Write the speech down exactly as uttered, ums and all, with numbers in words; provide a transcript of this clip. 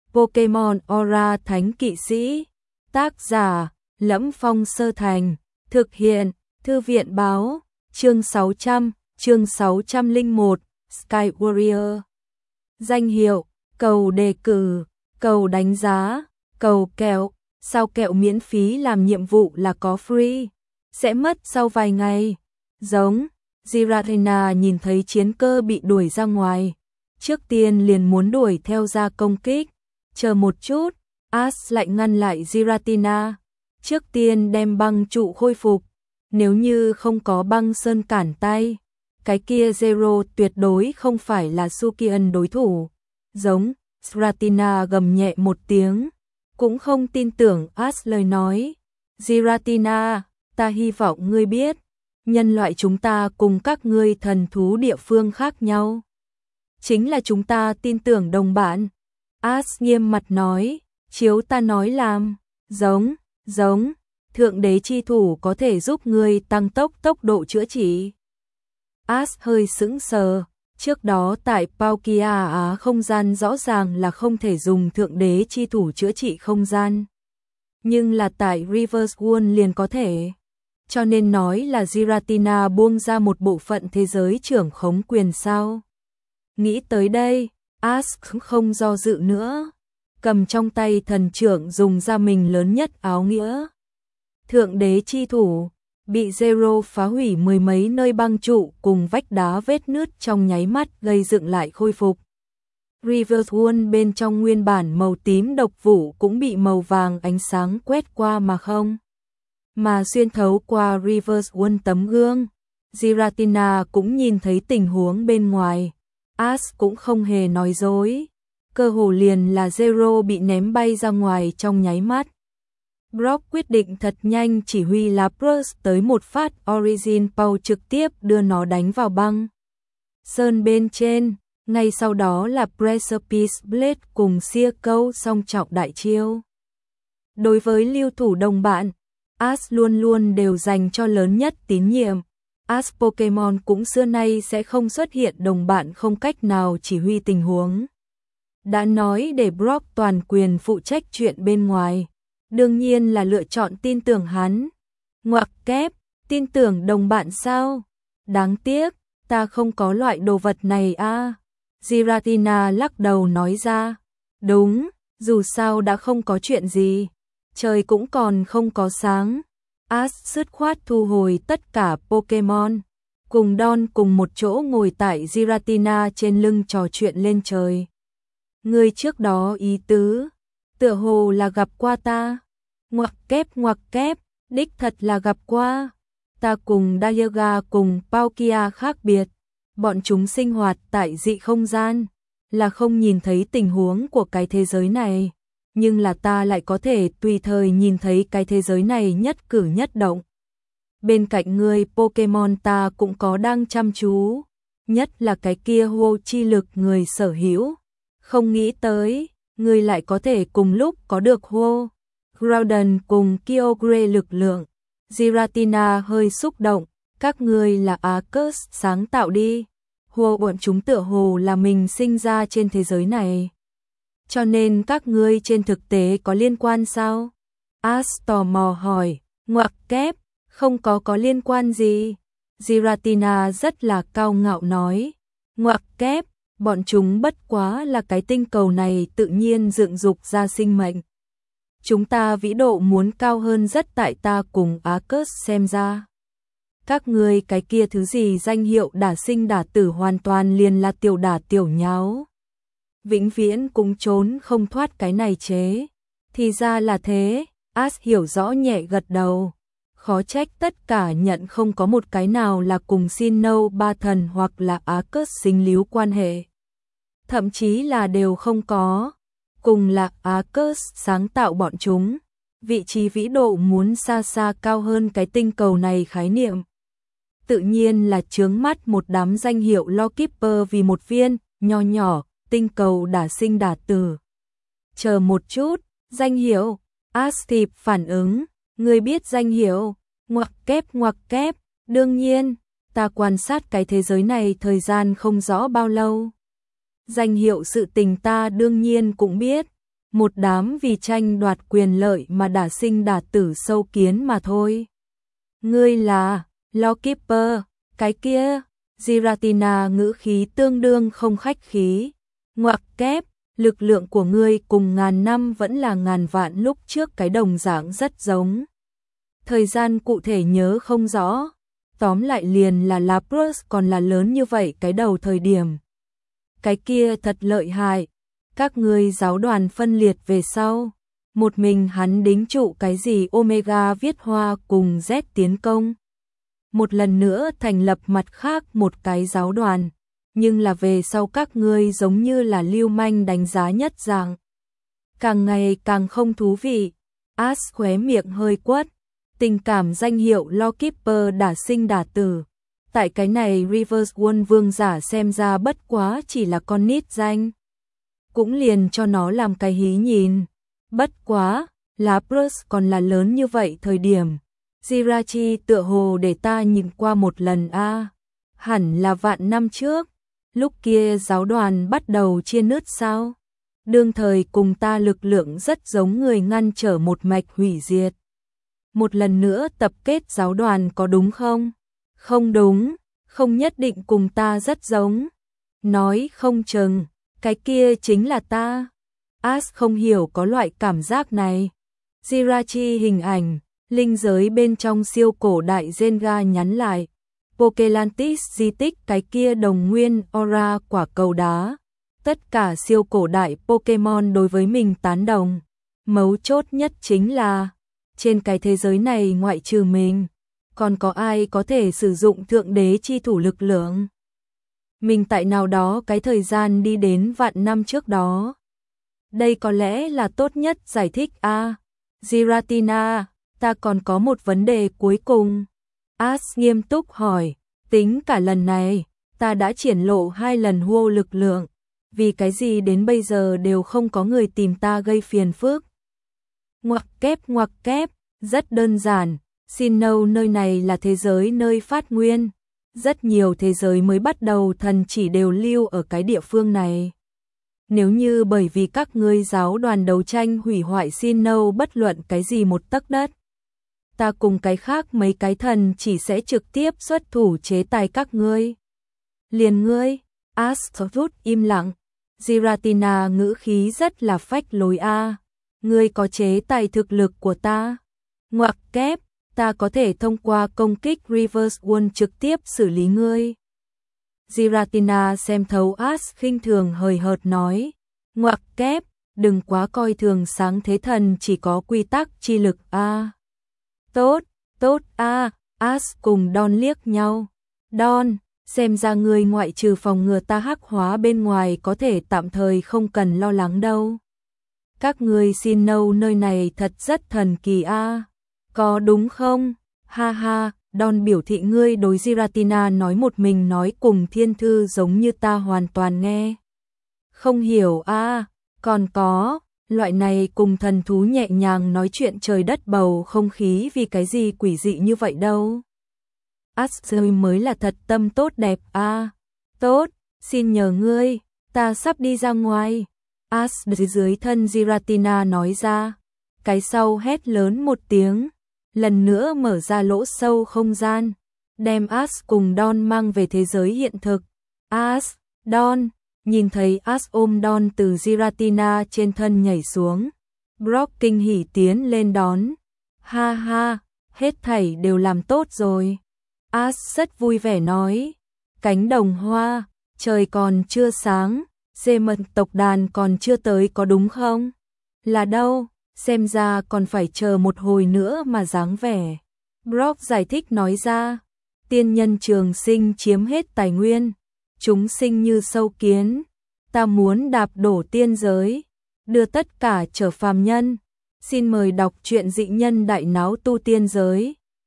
Pokemon Aura Thánh Kỵ Sĩ. Tác giả: Lẫm Phong Sơ Thành. Thực hiện: Thư viện báo. Chương sáu trăm, chương sáu trăm lẻ một, Sky Warrior. Danh hiệu: cầu đề cử, cầu đánh giá, cầu kẹo. Sao kẹo miễn phí làm nhiệm vụ là có free, sẽ mất sau vài ngày. Giống. Giratina nhìn thấy chiến cơ bị đuổi ra ngoài, trước tiên liền muốn đuổi theo ra công kích. Chờ một chút, Ash lại ngăn lại Giratina. Trước tiên đem băng trụ khôi phục, nếu như không có băng sơn cản tay, cái kia Zero tuyệt đối không phải là Sukian đối thủ. Giống. Giratina gầm nhẹ một tiếng, cũng không tin tưởng Ash lời nói. Giratina, ta hy vọng ngươi biết, nhân loại chúng ta cùng các ngươi thần thú địa phương khác nhau. Chính là chúng ta tin tưởng đồng bạn. Ash nghiêm mặt nói, chiếu ta nói làm. Giống, giống, thượng đế chi thủ có thể giúp ngươi tăng tốc tốc độ chữa trị. Ash hơi sững sờ, trước đó tại Palkia Á không gian rõ ràng là không thể dùng thượng đế chi thủ chữa trị không gian. Nhưng là tại Reverse World liền có thể. Cho nên nói là Giratina buông ra một bộ phận thế giới trưởng khống quyền sao. Nghĩ tới đây, Ash không do dự nữa, cầm trong tay thần trưởng dùng ra mình lớn nhất áo nghĩa. Thượng đế chi thủ, bị Zero phá hủy mười mấy nơi băng trụ cùng vách đá vết nứt trong nháy mắt gây dựng lại khôi phục. Reverse World bên trong nguyên bản màu tím độc vụ cũng bị màu vàng ánh sáng quét qua mà không. Mà xuyên thấu qua Reverse World tấm gương, Giratina cũng nhìn thấy tình huống bên ngoài. Ash cũng không hề nói dối, cơ hồ liền là Zero bị ném bay ra ngoài trong nháy mắt. Brock quyết định thật nhanh chỉ huy Lapras tới một phát Origin Power trực tiếp đưa nó đánh vào băng sơn bên trên, ngay sau đó là Precipice Blade cùng Sia Câu song trọng đại chiêu. Đối với lưu thủ đồng bạn, Ash luôn luôn đều dành cho lớn nhất tín nhiệm. Ash Pokemon cũng xưa nay sẽ không xuất hiện đồng bạn không cách nào chỉ huy tình huống. Đã nói để Brock toàn quyền phụ trách chuyện bên ngoài, đương nhiên là lựa chọn tin tưởng hắn. Ngoặc kép, tin tưởng đồng bạn sao? Đáng tiếc, ta không có loại đồ vật này a. À. Giratina lắc đầu nói ra. Đúng, dù sao đã không có chuyện gì, trời cũng còn không có sáng. Ash dứt khoát thu hồi tất cả Pokemon, cùng Don cùng một chỗ ngồi tại Giratina trên lưng trò chuyện lên trời. Người trước đó ý tứ, tựa hồ là gặp qua ta. Ngoặc kép ngoặc kép, đích thật là gặp qua. Ta cùng Dialga cùng Palkia khác biệt, bọn chúng sinh hoạt tại dị không gian, là không nhìn thấy tình huống của cái thế giới này. Nhưng là ta lại có thể tùy thời nhìn thấy cái thế giới này nhất cử nhất động. Bên cạnh người Pokemon ta cũng có đang chăm chú, nhất là cái kia hô chi lực người sở hữu. Không nghĩ tới, người lại có thể cùng lúc có được hô, Groudon cùng Kyogre lực lượng. Giratina hơi xúc động, các người là Arceus sáng tạo đi. Hô bọn chúng tựa hồ là mình sinh ra trên thế giới này. Cho nên các ngươi trên thực tế có liên quan sao? Ash tò mò hỏi. Ngoặc kép, không có có liên quan gì. Giratina rất là cao ngạo nói. Ngoặc kép, bọn chúng bất quá là cái tinh cầu này tự nhiên dựng dục ra sinh mệnh. Chúng ta vĩ độ muốn cao hơn rất tại ta cùng Arceus xem ra. Các ngươi cái kia thứ gì danh hiệu đả sinh đả tử hoàn toàn liền là tiểu đả tiểu nháo. Vĩnh viễn cũng trốn không thoát cái này chế. Thì ra là thế, Ash hiểu rõ nhẹ gật đầu. Khó trách tất cả nhận không có một cái nào là cùng Sinnoh ba thần hoặc là Arceus sinh líu quan hệ. Thậm chí là đều không có. Cùng là Arceus sáng tạo bọn chúng. Vị trí vĩ độ muốn xa xa cao hơn cái tinh cầu này khái niệm. Tự nhiên là chướng mắt một đám danh hiệu Lawkeeper vì một viên, nho nhỏ, tinh cầu đả sinh đả tử. Chờ một chút, danh hiệu. Ash kịp phản ứng, người biết danh hiệu. Ngoặc kép ngoặc kép, đương nhiên, ta quan sát cái thế giới này thời gian không rõ bao lâu. Danh hiệu sự tình ta đương nhiên cũng biết. một đám vì tranh đoạt quyền lợi mà đả sinh đả tử sâu kiến mà thôi. Ngươi là Lawkeeper, cái kia, Giratina ngữ khí tương đương không khách khí. Ngoặc kép, lực lượng của ngươi cùng ngàn năm vẫn là ngàn vạn lúc trước cái đồng dạng rất giống. Thời gian cụ thể nhớ không rõ, tóm lại liền là Lapras còn là lớn như vậy cái đầu thời điểm. Cái kia thật lợi hại, các ngươi giáo đoàn phân liệt về sau, một mình hắn đính trụ cái gì Omega viết hoa cùng Z tiến công. Một lần nữa thành lập mặt khác một cái giáo đoàn, nhưng là về sau các ngươi giống như là lưu manh đánh giá nhất dạng. Càng ngày càng không thú vị, Ash khóe miệng hơi quất, tình cảm danh hiệu Lawkeeper đả sinh đả tử. Tại cái này Reverse World vương giả xem ra bất quá chỉ là con nít danh. Cũng liền cho nó làm cái hí nhìn. Bất quá, Lapras còn là lớn như vậy thời điểm. Jirachi tựa hồ để ta nhìn qua một lần a à. Hẳn là vạn năm trước. Lúc kia giáo đoàn bắt đầu chia nứt sao? Đương thời cùng ta lực lượng rất giống người ngăn trở một mạch hủy diệt. Một lần nữa tập kết giáo đoàn có đúng không? Không đúng, không nhất định cùng ta rất giống. Nói không chừng, cái kia chính là ta. Ash không hiểu có loại cảm giác này. Jirachi hình ảnh, linh giới bên trong siêu cổ đại Jenga nhắn lại. Pokelantis di tích cái kia đồng nguyên aura quả cầu đá. Tất cả siêu cổ đại Pokemon đối với mình tán đồng. Mấu chốt nhất chính là, trên cái thế giới này ngoại trừ mình, còn có ai có thể sử dụng thượng đế chi thủ lực lượng. Mình tại nào đó cái thời gian đi đến vạn năm trước đó. Đây có lẽ là tốt nhất giải thích a à. Giratina, ta còn có một vấn đề cuối cùng. Ash nghiêm túc hỏi, tính cả lần này, ta đã triển lộ hai lần hô lực lượng. Vì cái gì đến bây giờ đều không có người tìm ta gây phiền phức. Ngoặc kép ngoặc kép, rất đơn giản, Sinnoh nơi này là thế giới nơi phát nguyên. Rất nhiều thế giới mới bắt đầu thần chỉ đều lưu ở cái địa phương này. Nếu như bởi vì các ngươi giáo đoàn đấu tranh hủy hoại Sinnoh bất luận cái gì một tấc đất, ta cùng cái khác mấy cái thần chỉ sẽ trực tiếp xuất thủ chế tài các ngươi. Liền ngươi, Ash rút im lặng. Giratina ngữ khí rất là phách lối a. À. Ngươi có chế tài thực lực của ta. Ngoặc kép, ta có thể thông qua công kích Reverse World trực tiếp xử lý ngươi. Giratina xem thấu Ash khinh thường hời hợt nói. Ngoặc kép, đừng quá coi thường sáng thế thần chỉ có quy tắc chi lực a. À. Tốt, tốt a. À. Ash cùng Don liếc nhau. Don, xem ra người ngoại trừ phòng ngừa ta hắc hóa bên ngoài có thể tạm thời không cần lo lắng đâu. Các ngươi Sinnoh nơi này thật rất thần kỳ a. À. Có đúng không? Ha ha, Don biểu thị ngươi đối Giratina nói một mình nói cùng thiên thư giống như ta hoàn toàn nghe. Không hiểu a, à. Còn có, loại này cùng thần thú nhẹ nhàng nói chuyện trời đất bầu không khí vì cái gì quỷ dị như vậy đâu. Ash mới là thật tâm tốt đẹp a. À. Tốt, xin nhờ ngươi, ta sắp đi ra ngoài. Ash dưới thân Giratina nói ra. Cái sau hét lớn một tiếng, lần nữa mở ra lỗ sâu không gian, đem Ash cùng Don mang về thế giới hiện thực. Ash, Don, nhìn thấy Ash ôm Don từ Giratina trên thân nhảy xuống. Brock kinh hỉ tiến lên đón. Ha ha, hết thảy đều làm tốt rồi. Ash rất vui vẻ nói. Cánh đồng hoa, trời còn chưa sáng, dê mật tộc đàn còn chưa tới có đúng không? Là đâu? Xem ra còn phải chờ một hồi nữa mà dáng vẻ. Brock giải thích nói ra. Tiên nhân trường sinh chiếm hết tài nguyên. Chúng sinh như sâu kiến. Ta muốn đạp đổ tiên giới. Đưa tất cả trở phàm nhân. Xin mời đọc truyện dị nhân đại náo tu tiên giới.